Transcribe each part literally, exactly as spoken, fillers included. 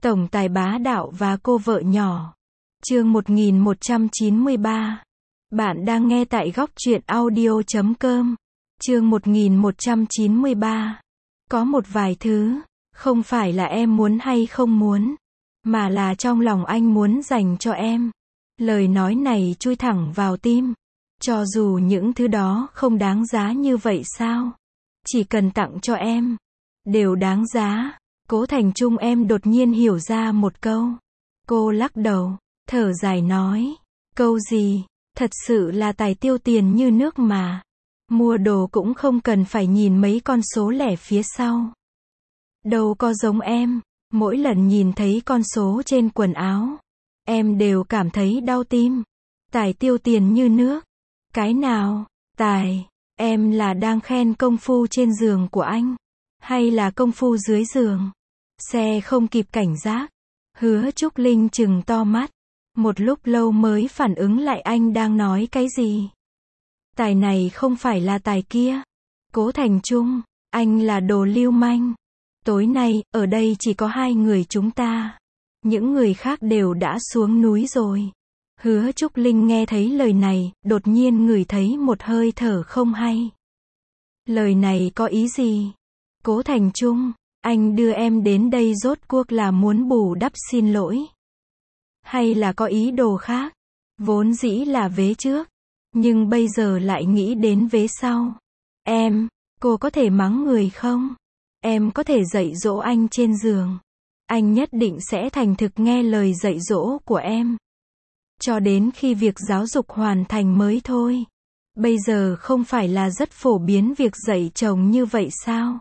Tổng tài bá đạo và cô vợ nhỏ. Chương một nghìn một trăm chín mươi ba. Bạn đang nghe tại góc truyện audio chấm com. Chương một nghìn một trăm chín mươi ba. Có một vài thứ, không phải là em muốn hay không muốn, mà là trong lòng anh muốn dành cho em. Lời nói này chui thẳng vào tim. Cho dù những thứ đó không đáng giá như vậy sao? Chỉ cần tặng cho em, đều đáng giá. Cố Thành Trung em đột nhiên hiểu ra một câu. Cô lắc đầu, thở dài nói. Câu gì? Thật sự là tài tiêu tiền như nước mà. Mua đồ cũng không cần phải nhìn mấy con số lẻ phía sau. Đâu có giống em, mỗi lần nhìn thấy con số trên quần áo, em đều cảm thấy đau tim. Tài tiêu tiền như nước. Cái nào? Tài, em là đang khen công phu trên giường của anh, hay là công phu dưới giường? Xe không kịp cảnh giác. Hứa Trúc Linh trừng to mắt. Một lúc lâu mới phản ứng lại anh đang nói cái gì. Tài này không phải là tài kia. Cố Thành Trung, anh là đồ lưu manh. Tối nay, ở đây chỉ có hai người chúng ta. Những người khác đều đã xuống núi rồi. Hứa Trúc Linh nghe thấy lời này, đột nhiên ngửi thấy một hơi thở không hay. Lời này có ý gì? Cố Thành Trung, anh đưa em đến đây rốt cuộc là muốn bù đắp xin lỗi, hay là có ý đồ khác? Vốn dĩ là vế trước, nhưng bây giờ lại nghĩ đến vế sau. Em, cô có thể mắng người không? Em có thể dạy dỗ anh trên giường. Anh nhất định sẽ thành thực nghe lời dạy dỗ của em. Cho đến khi việc giáo dục hoàn thành mới thôi. Bây giờ không phải là rất phổ biến việc dạy chồng như vậy sao?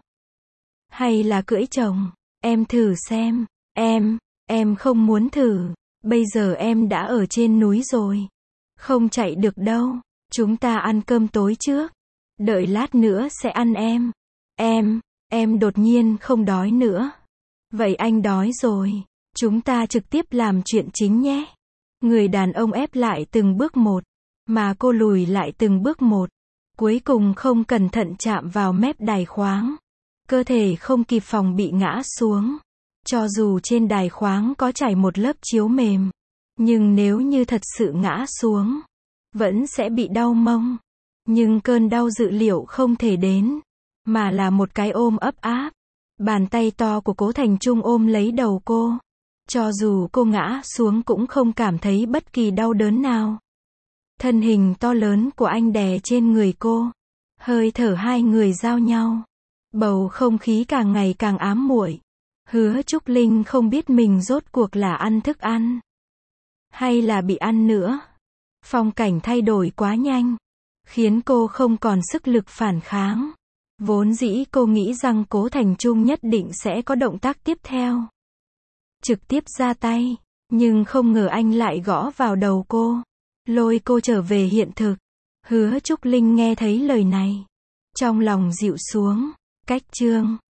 Hay là cưỡi chồng? Em thử xem. Em, em không muốn thử. Bây giờ em đã ở trên núi rồi. Không chạy được đâu. Chúng ta ăn cơm tối trước. Đợi lát nữa sẽ ăn em. Em, em đột nhiên không đói nữa. Vậy anh đói rồi. Chúng ta trực tiếp làm chuyện chính nhé. Người đàn ông ép lại từng bước một, mà cô lùi lại từng bước một. Cuối cùng không cẩn thận chạm vào mép đài khoáng. Cơ thể không kịp phòng bị ngã xuống. Cho dù trên đài khoáng có trải một lớp chiếu mềm, nhưng nếu như thật sự ngã xuống, vẫn sẽ bị đau mông. Nhưng cơn đau dự liệu không thể đến, mà là một cái ôm ấp áp. Bàn tay to của Cố Thành Trung ôm lấy đầu cô. Cho dù cô ngã xuống cũng không cảm thấy bất kỳ đau đớn nào. Thân hình to lớn của anh đè trên người cô. Hơi thở hai người giao nhau. Bầu không khí càng ngày càng ám muội. Hứa Trúc Linh không biết mình rốt cuộc là ăn thức ăn, hay là bị ăn nữa. Phong cảnh thay đổi quá nhanh, khiến cô không còn sức lực phản kháng. Vốn dĩ cô nghĩ rằng Cố Thành Trung nhất định sẽ có động tác tiếp theo, trực tiếp ra tay, nhưng không ngờ anh lại gõ vào đầu cô, lôi cô trở về hiện thực. Hứa Trúc Linh nghe thấy lời này, trong lòng dịu xuống. Cách chương